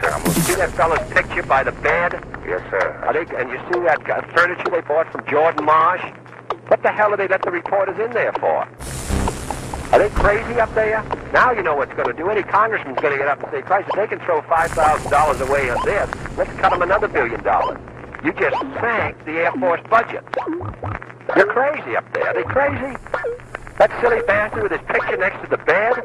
See that fella's picture by the bed? Yes, sir. And you see that furniture they bought from Jordan Marsh? What the hell do they let the reporters in there for? Are they crazy up there? Now you know what's going to do. Any congressman's going to get up and say, Christ, if they can throw $5,000 away on this, let's cut them another $1 billion. You just sank the Air Force budget. You're crazy up there. Are they crazy? That silly bastard with his picture next to the bed?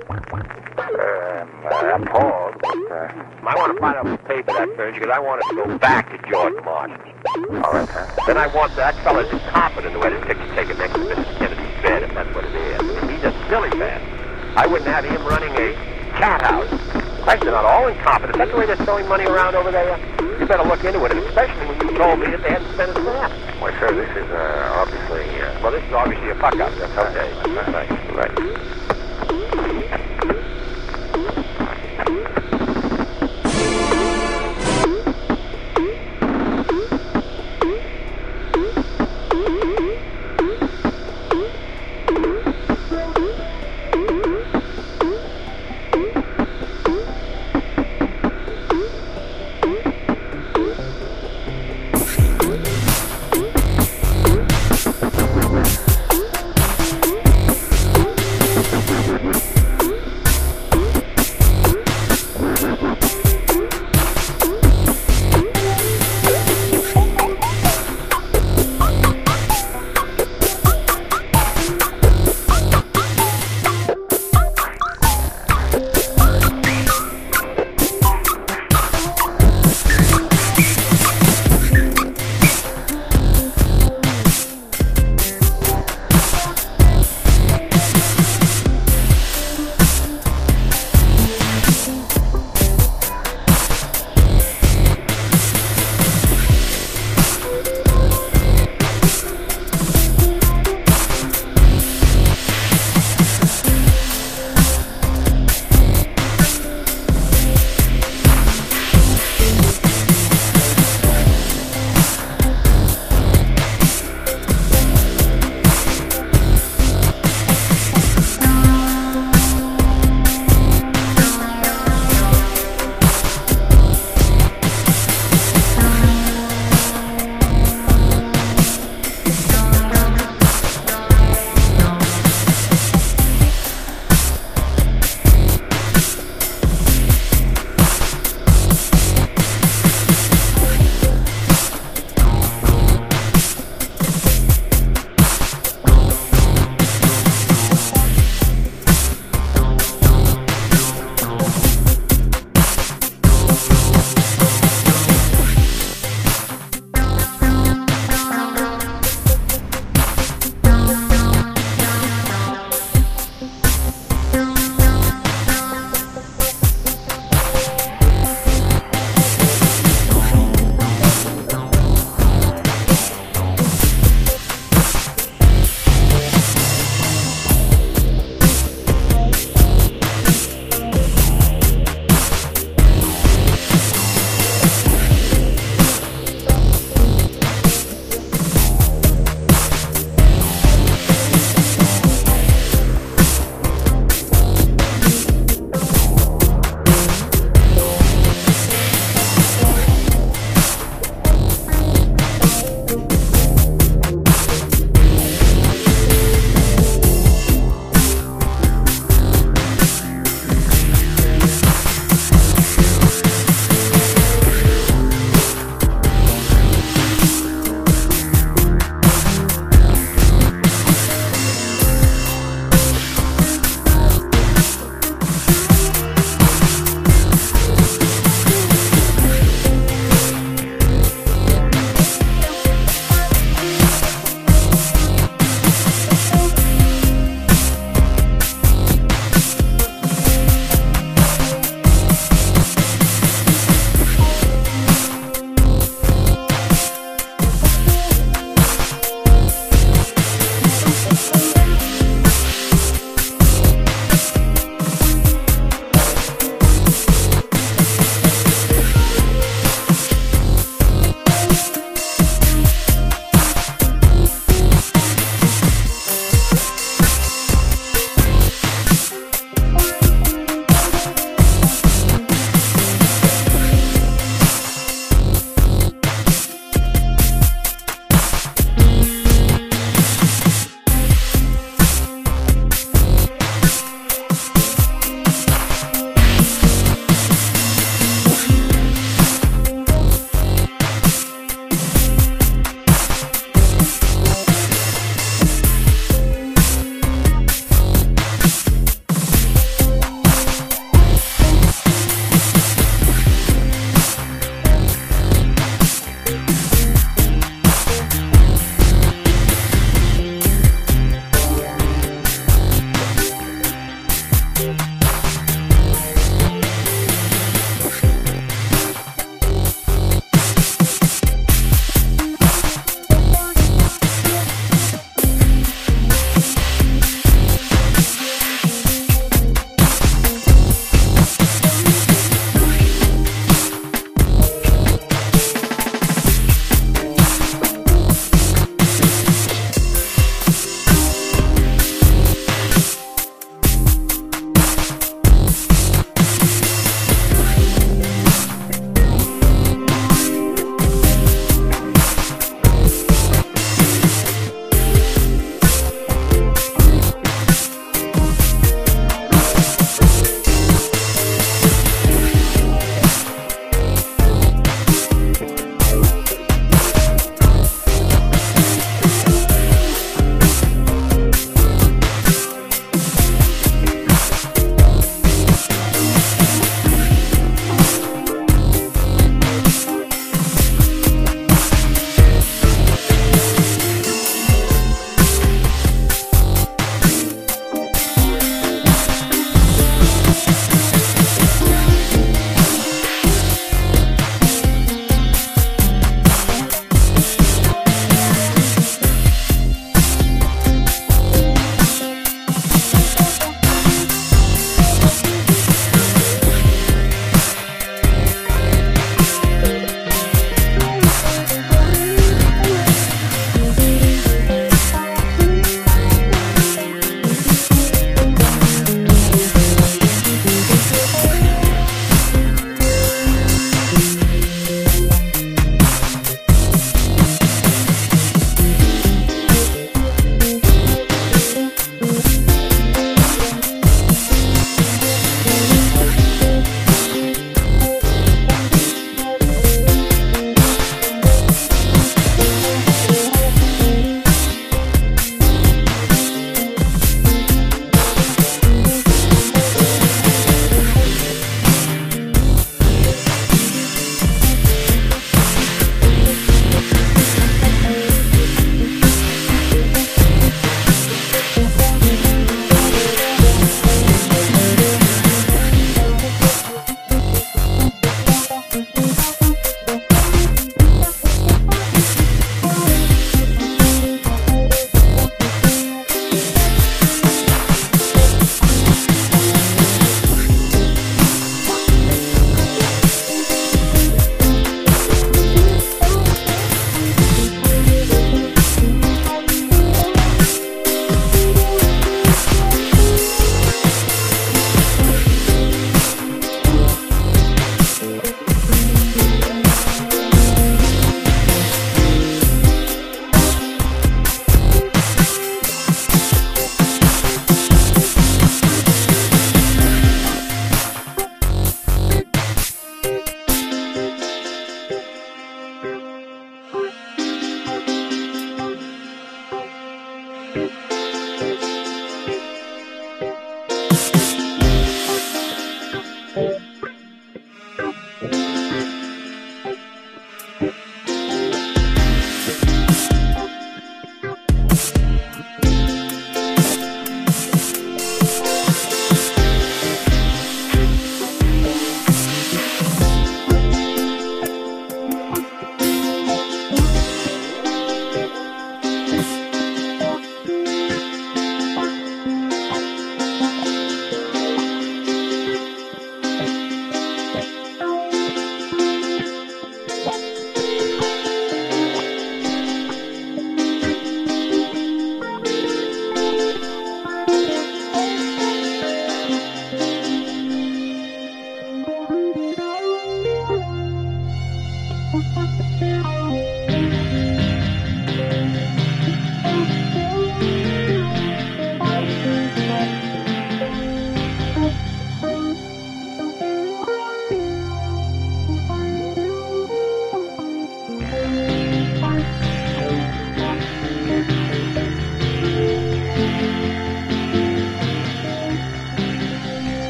I'm appalled. I want to find out who paid for that furniture because I want it to go back to Jordan Marsh. All right, sir. Then I want that fella's incompetent who had his picture taken next to Mr. Kennedy's bed, if that's what it is. He's a silly man. I wouldn't have him running a cat house. Christ, they're not all incompetent. Is that the way they're throwing money around over there? You better look into it, and especially when you told me that they hadn't spent a cent. Why, sir, this is obviously... Well, this is obviously a fuck-up. That's okay. Right.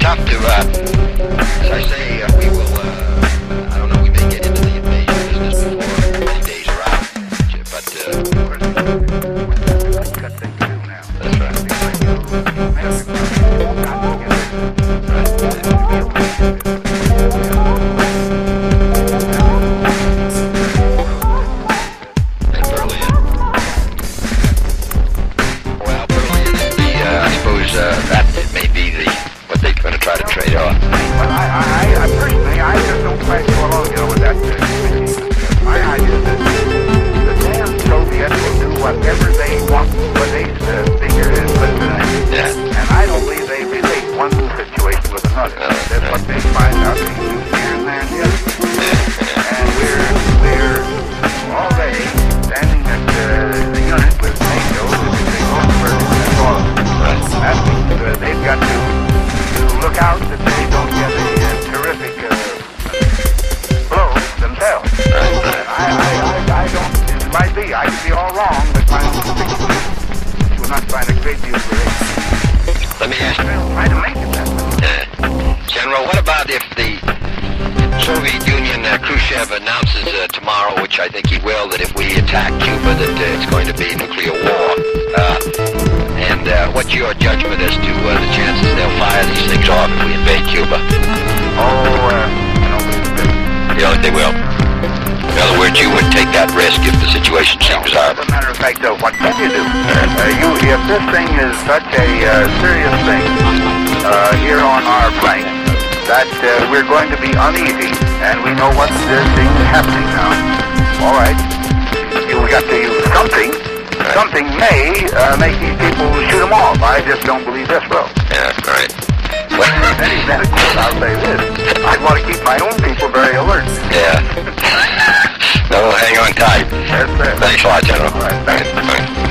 tough to, as I say, we will, I don't know, we may get into the invasion business before many days are out. But, We've got things to do now. that's right. And Berlin. Well, Berlin is the, I suppose, that it may be what they're going to try to trade off. But I personally, I just don't quite go along, with that. My idea is that the damn Soviets will do whatever they want, what they figure is good for them. Yeah. And I don't believe they relate one situation with another. That's what they find out. They do here and there and the other. And we're already standing at the unit with NATO, which is over and all. That means they've got to look out that they don't get a terrific blow themselves. I don't, it might be, I could be all wrong, but my own conviction will not find a great deal of relation. Let me ask you, We'll try to make it that way. General, what about if the Soviet Union, Khrushchev announces tomorrow, which I think he will, that if we attack Cuba, that it's going to be nuclear war? And what's your judgment as to the chances they'll fire these things off if we invade Cuba? I don't believe it. You don't think they will? In other words, you would take that risk if the situation seems As a matter of fact, what can you do? If this thing is such a serious thing here on our flank that we're going to be uneasy, and we know what thing is happening now. All right, we got to use something. Something may make these people shoot them off. I just don't believe this will. Yeah, right. Then, of course, I'll say this. I'd want to keep my own people very alert. Yeah. No, hang on tight. Yes, sir. Thanks a lot, General. All right, thanks. All right.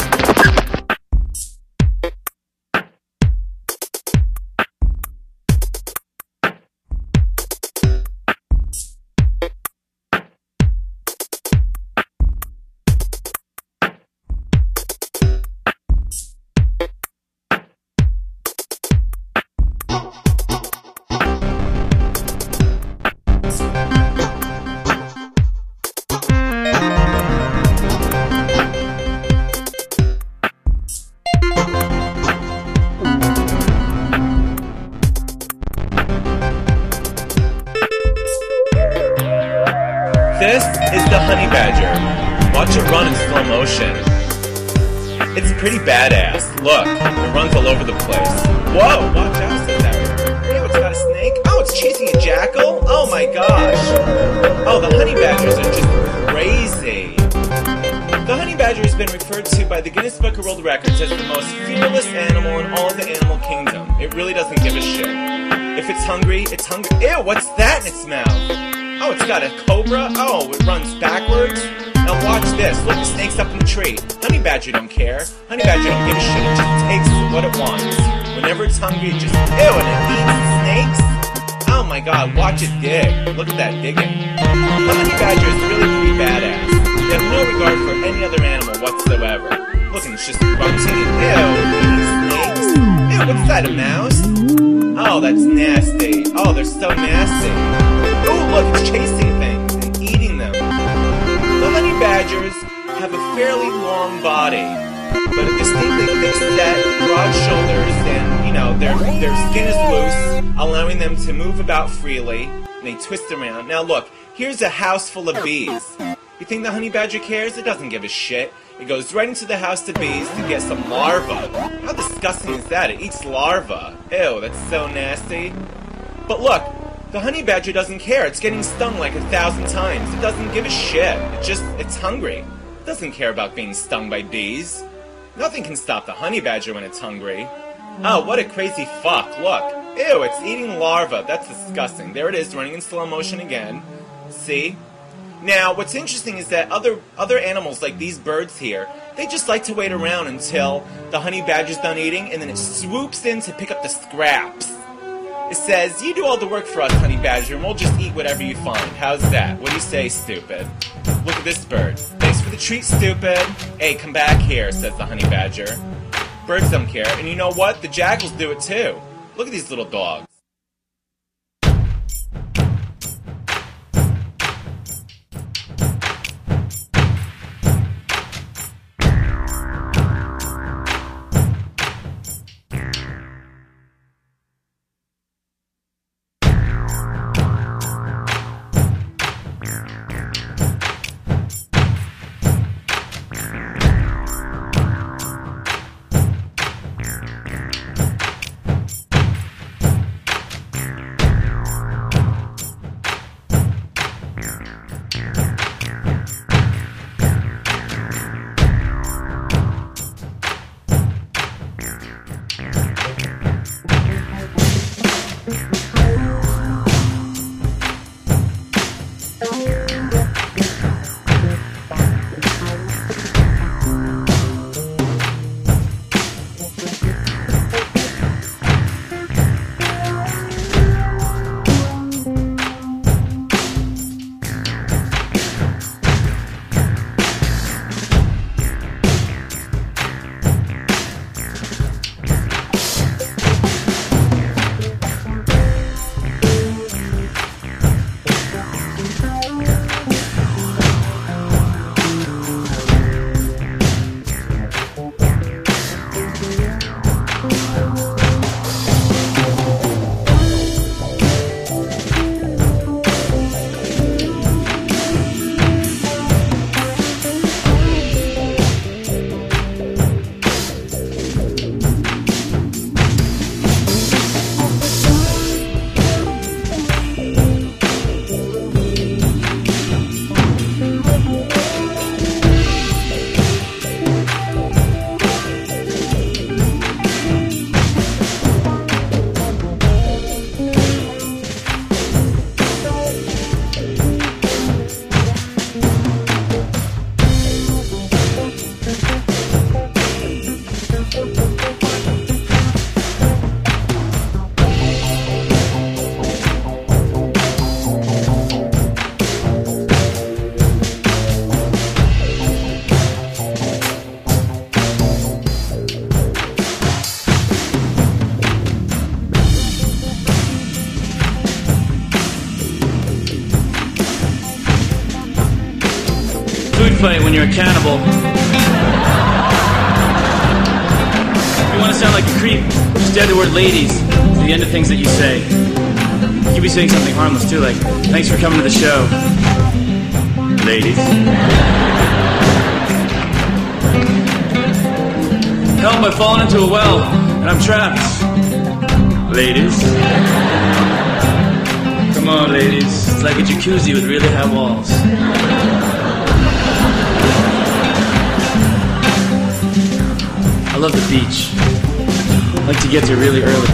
This is the honey badger. Watch it run in slow motion. It's pretty badass. Look, it runs all over the place. Whoa, watch out, says that. Ew, it's got a snake. Oh, it's chasing a jackal? Oh my gosh. Oh, the honey badgers are just crazy. The honey badger has been referred to by the Guinness Book of World Records as the most fearless animal in all of the animal kingdom. It really doesn't give a shit. If it's hungry, it's hungry. Ew, what's that in its mouth? Oh, it's got a cobra. Oh, it runs backwards. Now watch this. Look, the snake's up in the tree. Honey badger don't care. Honey badger don't give a shit. It just takes what it wants. Whenever it's hungry, it just, ew, and it eats snakes? Oh my god, watch it dig. Look at that digging. The honey badger is really pretty badass. They have no regard for any other animal whatsoever. Look, and it's just grunting and eating snakes. Ew, what's that, a mouse? Oh, that's nasty. Oh, they're so nasty. Oh, look, it's chasing things and eating them. The honey badgers have a fairly long body, but a distinctly thick set, broad shoulders, and, their skin is loose, allowing them to move about freely, and they twist around. Now look, here's a house full of bees. You think the honey badger cares? It doesn't give a shit. It goes right into the house of bees to get some larvae. How disgusting is that? It eats larvae. Ew, that's so nasty. But look, the honey badger doesn't care. It's getting stung like 1,000 times. It doesn't give a shit. It's hungry. It doesn't care about being stung by bees. Nothing can stop the honey badger when it's hungry. Oh, what a crazy fuck. Look. Ew, it's eating larvae. That's disgusting. There it is, running in slow motion again. See? Now, what's interesting is that other animals like these birds here, they just like to wait around until the honey badger's done eating, and then it swoops in to pick up the scraps. It says, you do all the work for us, honey badger, and we'll just eat whatever you find. How's that? What do you say, stupid? Look at this bird. Thanks for the treat, stupid. Hey, come back here, says the honey badger. Birds don't care, and you know what? The jackals do it too. Look at these little dogs. Food fight when you're a cannibal. If you want to sound like a creep, just add the word ladies to the end of things that you say. You could be saying something harmless too, like, thanks for coming to the show. Ladies. Help, I've fallen into a well, and I'm trapped. Ladies. Come on, ladies. It's like a jacuzzi with really high walls. I love the beach. I like to get there really early.